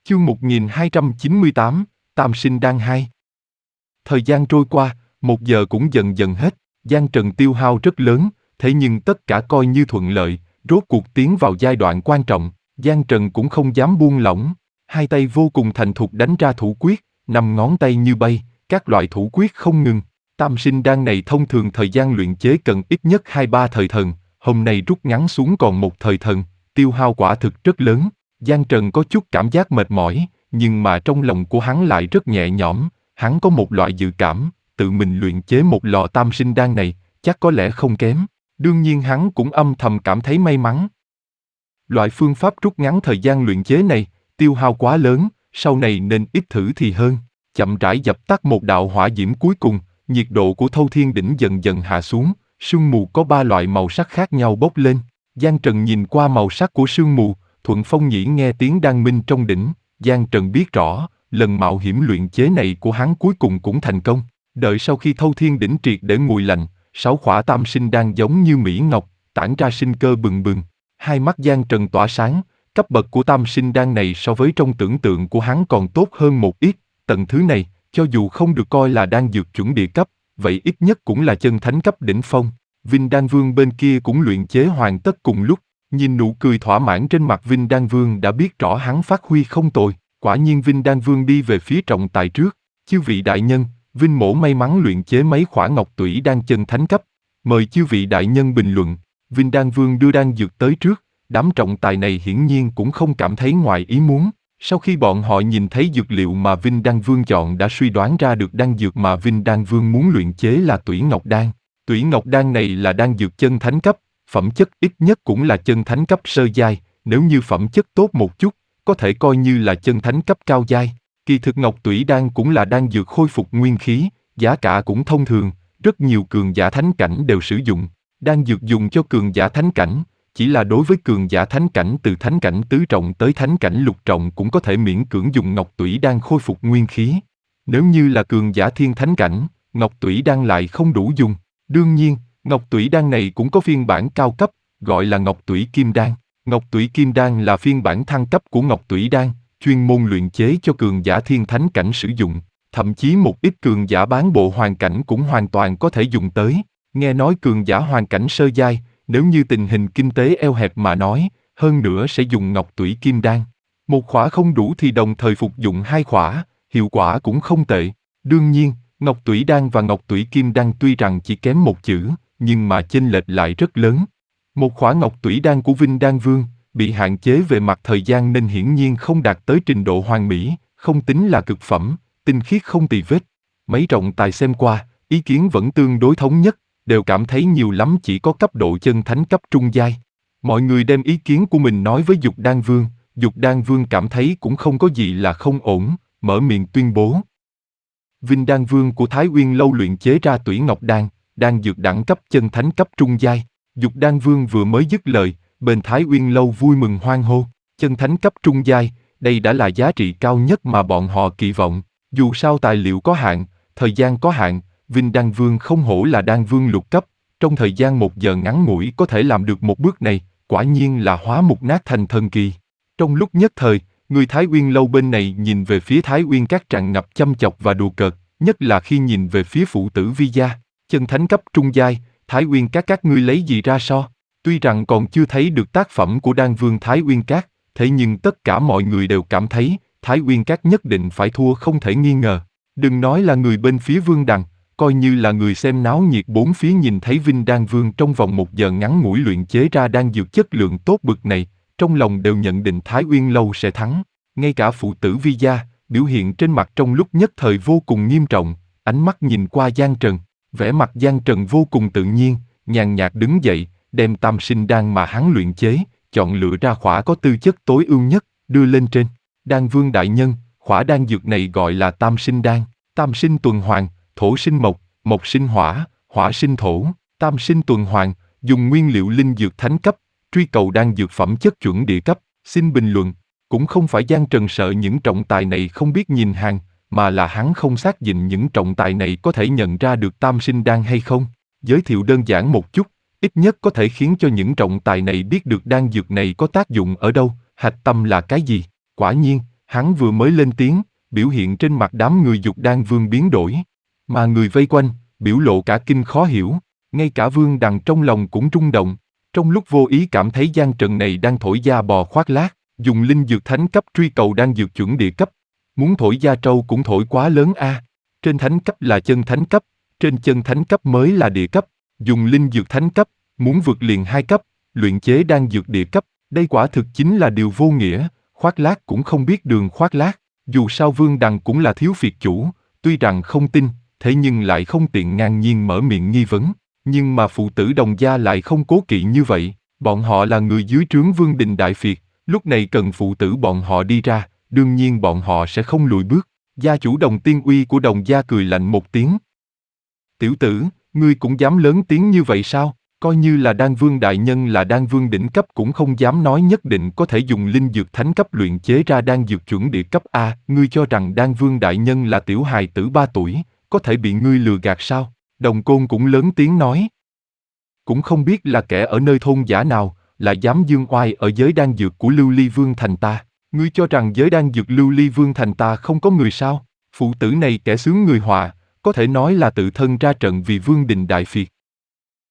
Chương 1298, Tam Sinh Đan 2. Thời gian trôi qua, 1 giờ cũng dần dần hết, Giang Trần tiêu hao rất lớn, thế nhưng tất cả coi như thuận lợi, rốt cuộc tiến vào giai đoạn quan trọng, Giang Trần cũng không dám buông lỏng, hai tay vô cùng thành thục đánh ra thủ quyết, 5 ngón tay như bay, các loại thủ quyết không ngừng. Tam Sinh Đan này thông thường thời gian luyện chế cần ít nhất 2-3 thời thần, hôm nay rút ngắn xuống còn 1 thời thần, tiêu hao quả thực rất lớn. Giang Trần có chút cảm giác mệt mỏi, nhưng mà trong lòng của hắn lại rất nhẹ nhõm, hắn có một loại dự cảm, tự mình luyện chế một lò Tam Sinh Đan này, chắc có lẽ không kém. Đương nhiên hắn cũng âm thầm cảm thấy may mắn. Loại phương pháp rút ngắn thời gian luyện chế này, tiêu hao quá lớn, sau này nên ít thử thì hơn. Chậm rãi dập tắt một đạo hỏa diễm cuối cùng, nhiệt độ của Thâu Thiên Đỉnh dần dần hạ xuống, sương mù có 3 loại màu sắc khác nhau bốc lên. Giang Trần nhìn qua màu sắc của sương mù, Thuận Phong Nhĩ nghe tiếng đan minh trong đỉnh, Giang Trần biết rõ, lần mạo hiểm luyện chế này của hắn cuối cùng cũng thành công. Đợi sau khi Thâu Thiên Đỉnh triệt để nguội lạnh, 6 khỏa Tam Sinh Đan giống như mỹ ngọc, tản ra sinh cơ bừng bừng. Hai mắt Giang Trần tỏa sáng, cấp bậc của Tam Sinh Đan này so với trong tưởng tượng của hắn còn tốt hơn một ít. Tầng thứ này, cho dù không được coi là đan dược chuẩn địa cấp, vậy ít nhất cũng là chân thánh cấp đỉnh phong. Vinh Đan Vương bên kia cũng luyện chế hoàn tất cùng lúc, nhìn nụ cười thỏa mãn trên mặt Vinh Đan Vương đã biết rõ hắn phát huy không tồi. Quả nhiên Vinh Đan Vương đi về phía trọng tài trước. Chư vị đại nhân, Vinh mỗ may mắn luyện chế mấy khỏa ngọc tủy đan chân thánh cấp. Mời chư vị đại nhân bình luận. Vinh Đan Vương đưa đan dược tới trước, đám trọng tài này hiển nhiên cũng không cảm thấy ngoài ý muốn. Sau khi bọn họ nhìn thấy dược liệu mà Vinh Đan Vương chọn đã suy đoán ra được đan dược mà Vinh Đan Vương muốn luyện chế là Tủy Ngọc Đan. Tủy Ngọc Đan này là đan dược chân thánh cấp, phẩm chất ít nhất cũng là chân thánh cấp sơ giai, nếu như phẩm chất tốt một chút, có thể coi như là chân thánh cấp cao giai. Kỳ thực Ngọc Tủy Đan cũng là đan dược khôi phục nguyên khí, giá cả cũng thông thường, rất nhiều cường giả thánh cảnh đều sử dụng. Đan dược dùng cho cường giả thánh cảnh, chỉ là đối với cường giả thánh cảnh từ thánh cảnh tứ trọng tới thánh cảnh lục trọng cũng có thể miễn cưỡng dùng Ngọc Tủy Đan khôi phục nguyên khí. Nếu như là cường giả thiên thánh cảnh, Ngọc Tủy Đan lại không đủ dùng. Đương nhiên, Ngọc Tủy Đan này cũng có phiên bản cao cấp, gọi là Ngọc Tủy Kim Đan. Ngọc Tủy Kim Đan là phiên bản thăng cấp của Ngọc Tủy Đan, chuyên môn luyện chế cho cường giả thiên thánh cảnh sử dụng. Thậm chí một ít cường giả bán bộ hoàn cảnh cũng hoàn toàn có thể dùng tới. Nghe nói cường giả hoàn cảnh sơ giai, nếu như tình hình kinh tế eo hẹp mà nói, hơn nữa sẽ dùng Ngọc Tủy Kim Đan. Một khỏa không đủ thì đồng thời phục dụng 2 khỏa, hiệu quả cũng không tệ. Đương nhiên, Ngọc Tủy Đan và Ngọc Tủy Kim Đan tuy rằng chỉ kém một chữ, nhưng mà chênh lệch lại rất lớn. Một khỏa Ngọc Tủy Đan của Vinh Đan Vương bị hạn chế về mặt thời gian nên hiển nhiên không đạt tới trình độ hoàn mỹ, không tính là cực phẩm, tinh khiết không tì vết. Mấy trọng tài xem qua, ý kiến vẫn tương đối thống nhất, đều cảm thấy nhiều lắm chỉ có cấp độ chân thánh cấp trung giai. Mọi người đem ý kiến của mình nói với Dục Đan Vương, Dục Đan Vương cảm thấy cũng không có gì là không ổn, mở miệng tuyên bố. Vinh Đan Vương của Thái Uyên Lâu luyện chế ra Tủy Ngọc Đan, đan dược đẳng cấp chân thánh cấp trung giai. Dục Đan Vương vừa mới dứt lời, bên Thái Uyên Lâu vui mừng hoan hô, chân thánh cấp trung giai, đây đã là giá trị cao nhất mà bọn họ kỳ vọng. Dù sao tài liệu có hạn, thời gian có hạn, Vinh Đan Vương không hổ là đan vương lục cấp, trong thời gian 1 giờ ngắn ngủi có thể làm được một bước này, quả nhiên là hóa mục nát thành thần kỳ. Trong lúc nhất thời, người Thái Uyên Lâu bên này nhìn về phía Thái Uyên Các tràn ngập châm chọc và đùa cợt, nhất là khi nhìn về phía phụ tử Vi Gia, chân thánh cấp trung giai, Thái Uyên các ngươi lấy gì ra so? Tuy rằng còn chưa thấy được tác phẩm của đan vương Thái Uyên Các, thế nhưng tất cả mọi người đều cảm thấy Thái Uyên Các nhất định phải thua không thể nghi ngờ. Đừng nói là người bên phía Vương Đằng, coi như là người xem náo nhiệt bốn phía nhìn thấy Vinh Đan Vương trong vòng 1 giờ ngắn ngủi luyện chế ra đan dược chất lượng tốt bực này, trong lòng đều nhận định Thái Uyên Lâu sẽ thắng. Ngay cả phụ tử Vi Gia, biểu hiện trên mặt trong lúc nhất thời vô cùng nghiêm trọng, ánh mắt nhìn qua Giang Trần, vẻ mặt Giang Trần vô cùng tự nhiên, nhàn nhạt đứng dậy, đem Tam Sinh Đan mà hắn luyện chế, chọn lựa ra khỏa có tư chất tối ưu nhất, đưa lên trên. Đan Vương đại nhân, khỏa đan dược này gọi là Tam Sinh Đan, Tam Sinh tuần hoàn, thổ sinh mộc, mộc sinh hỏa, hỏa sinh thổ, tam sinh tuần hoàn, dùng nguyên liệu linh dược thánh cấp, truy cầu đan dược phẩm chất chuẩn địa cấp. Xin bình luận. Cũng không phải Giang Trần sợ những trọng tài này không biết nhìn hàng, mà là hắn không xác định những trọng tài này có thể nhận ra được Tam Sinh Đan hay không. Giới thiệu đơn giản một chút, ít nhất có thể khiến cho những trọng tài này biết được đan dược này có tác dụng ở đâu, hạch tâm là cái gì. Quả nhiên, Hắn vừa mới lên tiếng, biểu hiện trên mặt đám người Dục Đan Vương biến đổi. Mà người vây quanh, biểu lộ cả kinh khó hiểu, ngay cả Vương Đằng trong lòng cũng rung động. Trong lúc vô ý cảm thấy Giang Trần này đang thổi da bò khoác lác, dùng linh dược thánh cấp truy cầu đang dược chuẩn địa cấp. Muốn thổi da trâu cũng thổi quá lớn a. Trên thánh cấp là chân thánh cấp, trên chân thánh cấp mới là địa cấp. Dùng linh dược thánh cấp, muốn vượt liền 2 cấp, luyện chế đan dược địa cấp, đây quả thực chính là điều vô nghĩa, khoác lác cũng không biết đường khoác lác. Dù sao Vương Đằng cũng là thiếu phiệt chủ, tuy rằng không tin, thế nhưng lại không tiện ngang nhiên mở miệng nghi vấn. Nhưng mà phụ tử Đồng gia lại không cố kỵ như vậy, bọn họ là người dưới trướng Vương Đình Đại Phiệt, lúc này cần phụ tử bọn họ đi ra, đương nhiên bọn họ sẽ không lùi bước. Gia chủ Đồng Tiên Uy của Đồng gia cười lạnh một tiếng. Tiểu tử, ngươi cũng dám lớn tiếng như vậy sao? Coi như là Đan Vương đại nhân là Đan Vương đỉnh cấp cũng không dám nói nhất định có thể dùng linh dược thánh cấp luyện chế ra đan dược chuẩn địa cấp A. Ngươi cho rằng Đan Vương đại nhân là tiểu hài tử 3 tuổi, có thể bị ngươi lừa gạt sao? Đồng Côn cũng lớn tiếng nói. Cũng không biết là kẻ ở nơi thôn giả nào, là dám dương oai ở giới đan dược của Lưu Ly Vương thành ta. Ngươi cho rằng giới đan dược Lưu Ly Vương thành ta không có người sao? Phụ tử này kẻ xướng người họa, có thể nói là tự thân ra trận vì Vương Đình Đại Phiệt.